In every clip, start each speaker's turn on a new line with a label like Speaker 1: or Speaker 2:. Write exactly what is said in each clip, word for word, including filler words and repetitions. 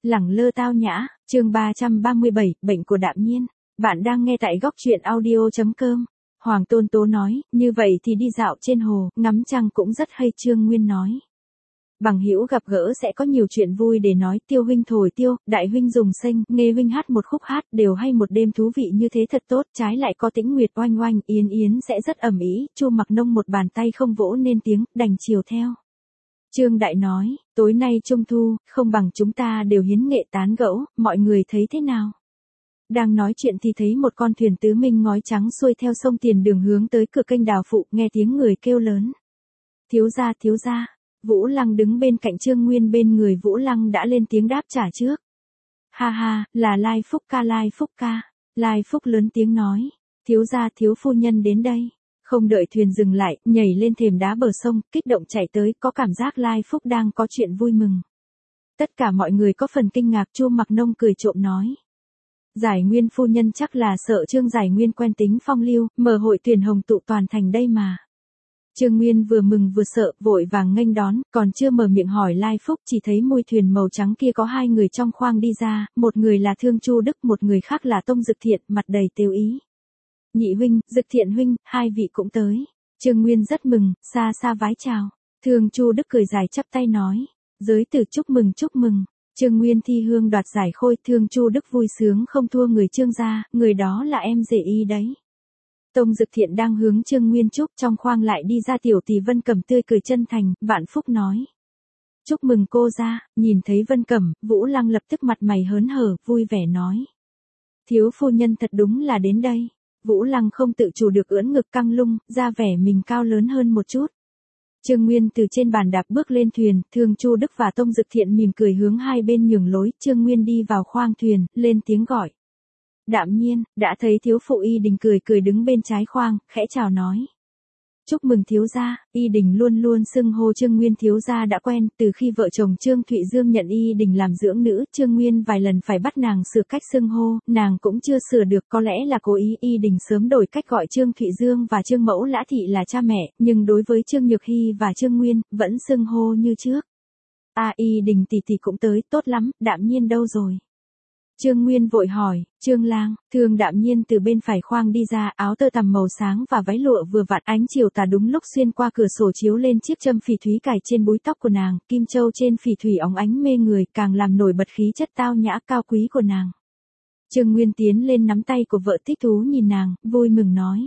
Speaker 1: Lẳng lơ tao nhã, chương ba trăm ba mươi bảy, bệnh của Đạm Nhiên. Bạn đang nghe tại góc truyện audio chấm com. Hoàng Tôn Tố nói, như vậy thì đi dạo trên hồ, ngắm trăng cũng rất hay. Trương Nguyên nói. Bằng hữu gặp gỡ sẽ có nhiều chuyện vui để nói. Tiêu huynh thổi tiêu, đại huynh dùng sênh, nghe huynh hát một khúc hát, đều hay một đêm thú vị như thế thật tốt. Trái lại có Tĩnh Nguyệt oanh oanh, Yến Yến sẽ rất ầm ĩ. Chu Mặc Nông một bàn tay không vỗ nên tiếng, đành chiều theo. Trương Đại nói, tối nay Trung Thu, không bằng chúng ta đều hiến nghệ tán gẫu, mọi người thấy thế nào? Đang nói chuyện thì thấy một con thuyền tứ minh ngói trắng xuôi theo sông Tiền Đường hướng tới cửa kênh Đào Phụ, nghe tiếng người kêu lớn. Thiếu gia, thiếu gia. Vũ Lăng đứng bên cạnh Trương Nguyên, bên người Vũ Lăng đã lên tiếng đáp trả trước. Ha ha, là Lai Phúc ca, Lai Phúc ca. Lai Phúc lớn tiếng nói, thiếu gia, thiếu phu nhân đến đây. Không đợi thuyền dừng lại, nhảy lên thềm đá bờ sông, kích động chạy tới, có cảm giác Lai Phúc đang có chuyện vui mừng. Tất cả mọi người có phần kinh ngạc. Chu Mặc Nông cười trộm nói. Giải Nguyên phu nhân chắc là sợ Trương Giải Nguyên quen tính phong lưu, mở hội tuyển hồng tụ toàn thành đây mà. Trương Nguyên vừa mừng vừa sợ, vội vàng nghênh đón, còn chưa mở miệng hỏi Lai Phúc, chỉ thấy môi thuyền màu trắng kia có hai người trong khoang đi ra, một người là Thương Chu Đức, một người khác là Tông Dực Thiện, mặt đầy têu ý. Nhị huynh, Dực Thiện huynh, hai vị cũng tới. Trương Nguyên rất mừng, xa xa vái chào. Thương Chu Đức cười dài chắp tay nói, giới tử chúc mừng chúc mừng. Trương Nguyên thi hương đoạt giải khôi. Thương Chu Đức vui sướng không thua người Trương gia, người đó là em rể y đấy. Tông Dực Thiện đang hướng Trương Nguyên chúc, trong khoang lại đi ra tiểu tỷ Vân Cẩm tươi cười chân thành, vạn phúc nói. Chúc mừng cô gia. Nhìn thấy Vân Cẩm, Vũ Lăng lập tức mặt mày hớn hở, vui vẻ nói. Thiếu phu nhân thật đúng là đến đây. Vũ Lăng không tự chủ được ưỡn ngực căng lung, ra vẻ mình cao lớn hơn một chút. Trương Nguyên từ trên bàn đạp bước lên thuyền, Thương Chu Đức và Tông Dực Thiện mỉm cười hướng hai bên nhường lối. Trương Nguyên đi vào khoang thuyền, lên tiếng gọi. Đạm Nhiên, đã thấy thiếu phụ Y Đình cười cười đứng bên trái khoang, khẽ chào nói. Chúc mừng thiếu gia. Y Đình luôn luôn xưng hô Trương Nguyên thiếu gia đã quen, từ khi vợ chồng Trương Thụy Dương nhận Y Đình làm dưỡng nữ, Trương Nguyên vài lần phải bắt nàng sửa cách xưng hô, nàng cũng chưa sửa được, có lẽ là cố ý. Y Đình sớm đổi cách gọi Trương Thụy Dương và Trương Mẫu Lã Thị là cha mẹ, nhưng đối với Trương Nhược Hy và Trương Nguyên, vẫn xưng hô như trước. À, Y Đình tỷ tỷ cũng tới, tốt lắm. Đạm Nhiên đâu rồi? Trương Nguyên vội hỏi. Trương lang. Thương Đạm Nhiên từ bên phải khoang đi ra, áo tơ tằm màu sáng và váy lụa vừa vặn, ánh chiều tà đúng lúc xuyên qua cửa sổ chiếu lên chiếc châm phỉ thúy cài trên búi tóc của nàng, kim châu trên phỉ thủy óng ánh mê người, càng làm nổi bật khí chất tao nhã cao quý của nàng. Trương Nguyên tiến lên nắm tay của vợ thích thú nhìn nàng, vui mừng nói.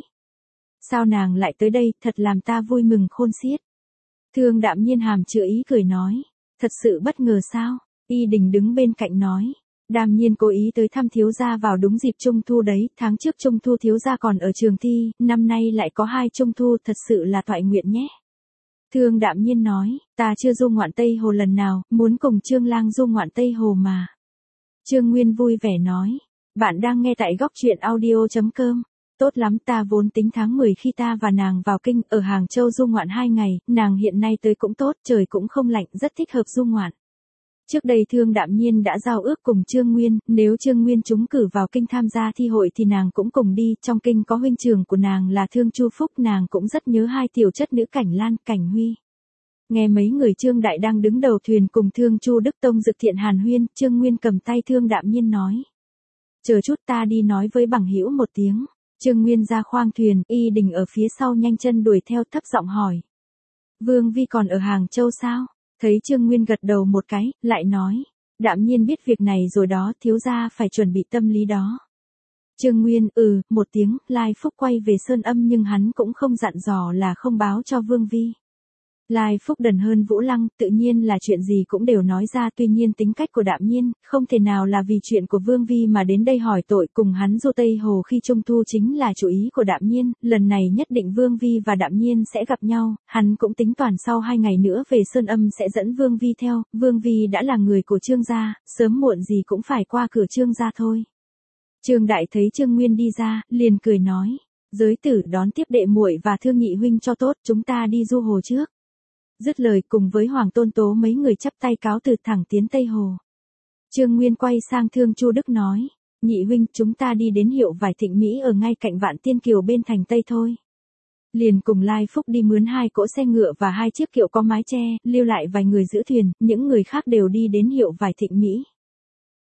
Speaker 1: Sao nàng lại tới đây, thật làm ta vui mừng khôn xiết. Thương Đạm Nhiên hàm chứa ý cười nói. Thật sự bất ngờ sao? Y Đình đứng bên cạnh nói. Đạm Nhiên cố ý tới thăm thiếu gia vào đúng dịp Trung Thu đấy, tháng trước Trung Thu thiếu gia còn ở trường thi, năm nay lại có hai Trung Thu, thật sự là toại nguyện nhé. Thương Đạm Nhiên nói, ta chưa du ngoạn Tây Hồ lần nào, muốn cùng Trương lang du ngoạn Tây Hồ mà. Trương Nguyên vui vẻ nói, bạn đang nghe tại góc truyện audio chấm com. Tốt lắm, ta vốn tính tháng mười khi ta và nàng vào kinh, ở Hàng Châu du ngoạn hai ngày, nàng hiện nay tới cũng tốt, trời cũng không lạnh, rất thích hợp du ngoạn. Trước đây Thương Đạm Nhiên đã giao ước cùng Trương Nguyên, nếu Trương Nguyên trúng cử vào kinh tham gia thi hội thì nàng cũng cùng đi, trong kinh có huynh trưởng của nàng là Thương Chu Phúc, nàng cũng rất nhớ hai tiểu chất nữ Cảnh Lan, Cảnh Huy. Nghe mấy người Trương Đại đang đứng đầu thuyền cùng Thương Chu Đức, Tông Dực Thiện hàn huyên, Trương Nguyên cầm tay Thương Đạm Nhiên nói. Chờ chút, ta đi nói với bằng hữu một tiếng. Trương Nguyên ra khoang thuyền, Y Đình ở phía sau nhanh chân đuổi theo, thấp giọng hỏi. Vương Vi còn ở Hàng Châu sao? Thấy Trương Nguyên gật đầu một cái, lại nói. Đạm Nhiên biết việc này rồi đó, thiếu gia phải chuẩn bị tâm lý đó. Trương Nguyên, ừ, một tiếng. Lai Phúc quay về Sơn Âm nhưng hắn cũng không dặn dò là không báo cho Vương Vi. Lai Phúc đần hơn Vũ Lăng, tự nhiên là chuyện gì cũng đều nói ra, tuy nhiên tính cách của Đạm Nhiên, không thể nào là vì chuyện của Vương Vi mà đến đây hỏi tội. Cùng hắn du Tây Hồ khi Trung Thu chính là chủ ý của Đạm Nhiên, lần này nhất định Vương Vi và Đạm Nhiên sẽ gặp nhau, hắn cũng tính toán sau hai ngày nữa về Sơn Âm sẽ dẫn Vương Vi theo, Vương Vi đã là người của Trương gia, sớm muộn gì cũng phải qua cửa Trương gia thôi. Trương Đại thấy Trương Nguyên đi ra, liền cười nói, giới tử đón tiếp đệ muội và Thương nhị huynh cho tốt, chúng ta đi du hồ trước. Dứt lời cùng với Hoàng Tôn Tố mấy người chắp tay cáo từ thẳng tiến Tây Hồ. Trương Nguyên quay sang Thương Chu Đức nói, nhị huynh chúng ta đi đến hiệu vải Thịnh Mỹ ở ngay cạnh Vạn Tiên Kiều bên thành Tây thôi. Liền cùng Lai Phúc đi mướn hai cỗ xe ngựa và hai chiếc kiệu có mái che, lưu lại vài người giữ thuyền, những người khác đều đi đến hiệu vải Thịnh Mỹ.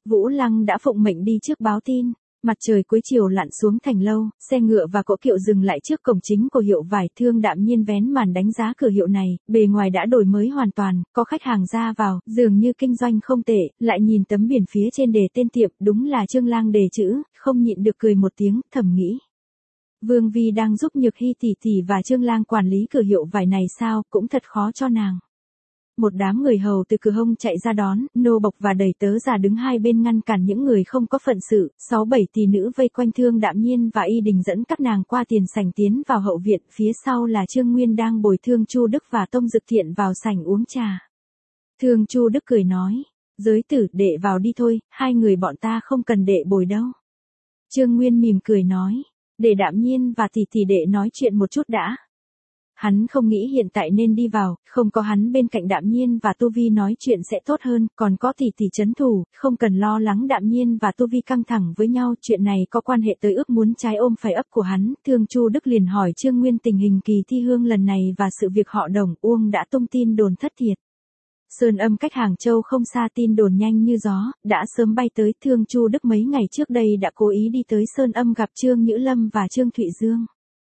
Speaker 1: Vũ Lăng đã phụng mệnh đi trước báo tin. Mặt trời cuối chiều lặn xuống thành lâu, xe ngựa và cỗ kiệu dừng lại trước cổng chính của hiệu vải. Thương Đạm Nhiên vén màn đánh giá cửa hiệu này, bề ngoài đã đổi mới hoàn toàn, có khách hàng ra vào, dường như kinh doanh không tệ, lại nhìn tấm biển phía trên đề tên tiệm, đúng là Trương Lang đề chữ, không nhịn được cười một tiếng, thầm nghĩ. Vương Vi đang giúp Nhược Hy tỷ tỷ và Trương Lang quản lý cửa hiệu vải này sao, cũng thật khó cho nàng. Một đám người hầu từ cửa hông chạy ra đón, nô bộc và đầy tớ già đứng hai bên ngăn cản những người không có phận sự, sáu bảy tỷ nữ vây quanh Thương Đạm Nhiên và Y Đình dẫn các nàng qua tiền sảnh tiến vào hậu viện, phía sau là Trương Nguyên đang bồi Thương Chu Đức và Tông Dực Thiện vào sảnh uống trà. Thương Chu Đức cười nói, giới tử đệ vào đi thôi, hai người bọn ta không cần đệ bồi đâu. Trương Nguyên mỉm cười nói, để Đạm Nhiên và tỷ tỷ đệ nói chuyện một chút đã. Hắn không nghĩ hiện tại nên đi vào, không có hắn bên cạnh Đạm Nhiên và Tu Vi nói chuyện sẽ tốt hơn, còn có tỷ tỷ trấn thủ, không cần lo lắng Đạm Nhiên và Tu Vi căng thẳng với nhau, chuyện này có quan hệ tới ước muốn trái ôm phải ấp của hắn. Thương Chu Đức liền hỏi Trương Nguyên tình hình kỳ thi hương lần này và sự việc họ Đồng Uông đã tung tin đồn thất thiệt. Sơn Âm cách Hàng Châu không xa, tin đồn nhanh như gió, đã sớm bay tới. Thương Chu Đức mấy ngày trước đây đã cố ý đi tới Sơn Âm gặp Trương Nhữ Lâm và Trương Thụy Dương.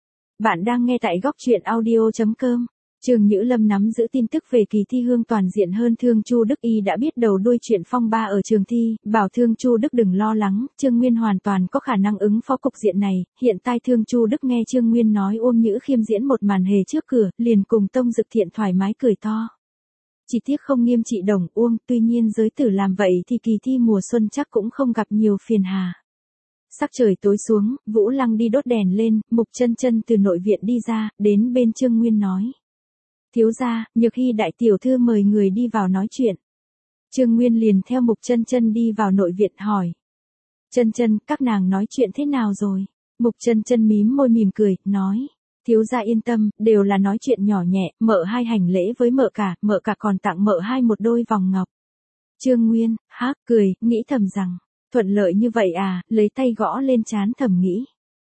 Speaker 1: Bạn đang nghe tại góc truyện audio chấm com. Trương Nhữ Lâm nắm giữ tin tức về kỳ thi hương toàn diện hơn Thương Chu Đức, y đã biết đầu đuôi chuyện phong ba ở trường thi, bảo Thương Chu Đức đừng lo lắng, Trương Nguyên hoàn toàn có khả năng ứng phó cục diện này. Hiện tại Thương Chu Đức nghe Trương Nguyên nói Uông Nhữ Khiêm diễn một màn hề trước cửa, liền cùng Tông Dực Thiện thoải mái cười to. Chỉ tiếc không nghiêm trị Đồng Uông, tuy nhiên giới tử làm vậy thì kỳ thi mùa xuân chắc cũng không gặp nhiều phiền hà. Sắc trời tối xuống, Vũ Lăng đi đốt đèn lên, Mục Chân Chân từ nội viện đi ra, đến bên Trương Nguyên nói. Thiếu gia, Nhược Hy đại tiểu thư mời người đi vào nói chuyện. Trương Nguyên liền theo Mục Chân Chân đi vào nội viện hỏi. Chân Chân, các nàng nói chuyện thế nào rồi? Mục Chân Chân mím môi mỉm cười, nói. Thiếu gia yên tâm, đều là nói chuyện nhỏ nhẹ, mợ hai hành lễ với mợ cả, mợ cả còn tặng mợ hai một đôi vòng ngọc. Trương Nguyên, há, cười, nghĩ thầm rằng. Thuận lợi như vậy à, lấy tay gõ lên trán thầm nghĩ.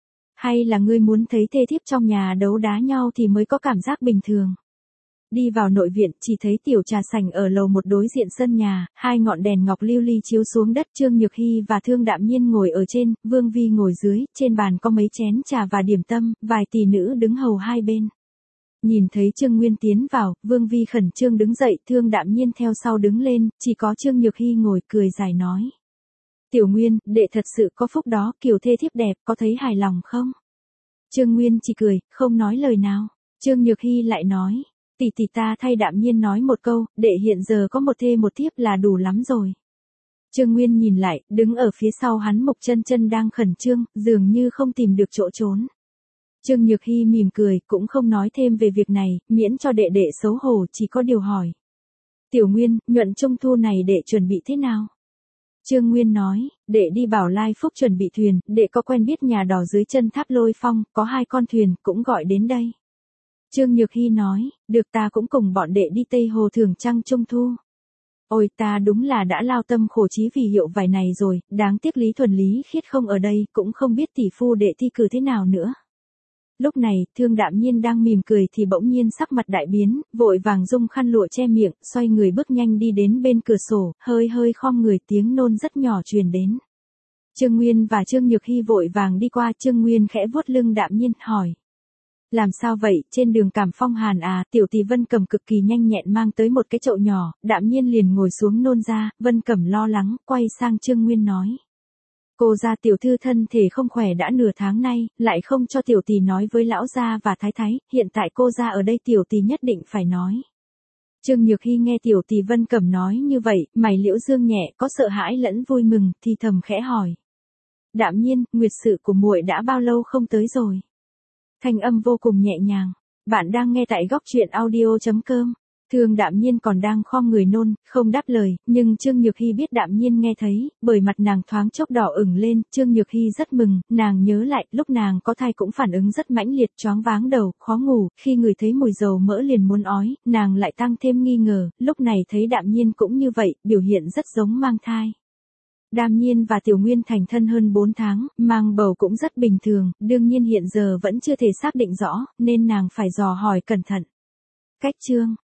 Speaker 1: Hay là ngươi muốn thấy thê thiếp trong nhà đấu đá nhau thì mới có cảm giác bình thường. Đi vào nội viện, chỉ thấy tiểu trà sảnh ở lầu một đối diện sân nhà, hai ngọn đèn ngọc lưu ly chiếu xuống đất. Trương Nhược Hy và Thương Đạm Nhiên ngồi ở trên, Vương Vi ngồi dưới, trên bàn có mấy chén trà và điểm tâm, vài tỷ nữ đứng hầu hai bên. Nhìn thấy Trương Nguyên tiến vào, Vương Vi khẩn trương đứng dậy, Thương Đạm Nhiên theo sau đứng lên, chỉ có Trương Nhược Hy ngồi cười dài nói. Tiểu Nguyên, đệ thật sự có phúc đó, kiểu thê thiếp đẹp, có thấy hài lòng không? Trương Nguyên chỉ cười, không nói lời nào. Trương Nhược Hy lại nói, tỷ tỷ ta thay Đạm Nhiên nói một câu, đệ hiện giờ có một thê một thiếp là đủ lắm rồi. Trương Nguyên nhìn lại, đứng ở phía sau hắn Mục Chân Chân đang khẩn trương, dường như không tìm được chỗ trốn. Trương Nhược Hy mỉm cười, cũng không nói thêm về việc này, miễn cho đệ đệ xấu hổ, chỉ có điều hỏi. Tiểu Nguyên, nhuận trung thu này đệ chuẩn bị thế nào? Trương Nguyên nói, đệ đi Bảo Lai Phúc chuẩn bị thuyền, đệ có quen biết nhà đò dưới chân tháp Lôi Phong, có hai con thuyền, cũng gọi đến đây. Trương Nhược Hy nói, được, ta cũng cùng bọn đệ đi Tây Hồ thưởng trăng trung thu. Ôi, ta đúng là đã lao tâm khổ trí vì hiệu vải này rồi, đáng tiếc Lý Thuần Lý Khiết không ở đây, cũng không biết tỷ phu đệ thi cử thế nào nữa. Lúc này, Thương Đạm Nhiên đang mỉm cười thì bỗng nhiên sắc mặt đại biến, vội vàng dung khăn lụa che miệng, xoay người bước nhanh đi đến bên cửa sổ, hơi hơi khom người, tiếng nôn rất nhỏ truyền đến. Trương Nguyên và Trương Nhược Hy vội vàng đi qua, Trương Nguyên khẽ vuốt lưng Đạm Nhiên, hỏi. Làm sao vậy, trên đường cảm phong hàn à? Tiểu tỷ Vân Cẩm cực kỳ nhanh nhẹn mang tới một cái chậu nhỏ, Đạm Nhiên liền ngồi xuống nôn ra, Vân Cẩm lo lắng, quay sang Trương Nguyên nói. Cô gia tiểu thư thân thể không khỏe đã nửa tháng nay, lại không cho tiểu tỷ nói với lão gia và thái thái, hiện tại cô gia ở đây tiểu tỷ nhất định phải nói. Trương Nhược Hy nghe tiểu tỷ Vân Cẩm nói như vậy, mày liễu dương nhẹ, có sợ hãi lẫn vui mừng, thì thầm khẽ hỏi. Đạm Nhiên, nguyệt sự của muội đã bao lâu không tới rồi? Thanh âm vô cùng nhẹ nhàng. Bạn đang nghe tại góc truyện audio chấm com. Thương Đạm Nhiên còn đang khom người nôn, không đáp lời, nhưng Trương Nhược Hy biết Đạm Nhiên nghe thấy, bởi mặt nàng thoáng chốc đỏ ửng lên, Trương Nhược Hy rất mừng, nàng nhớ lại, lúc nàng có thai cũng phản ứng rất mãnh liệt, choáng váng đầu, khó ngủ, khi người thấy mùi dầu mỡ liền muốn ói, nàng lại tăng thêm nghi ngờ, lúc này thấy Đạm Nhiên cũng như vậy, biểu hiện rất giống mang thai. Đạm Nhiên và Tiểu Nguyên thành thân hơn bốn tháng, mang bầu cũng rất bình thường, đương nhiên hiện giờ vẫn chưa thể xác định rõ, nên nàng phải dò hỏi cẩn thận. Cách chương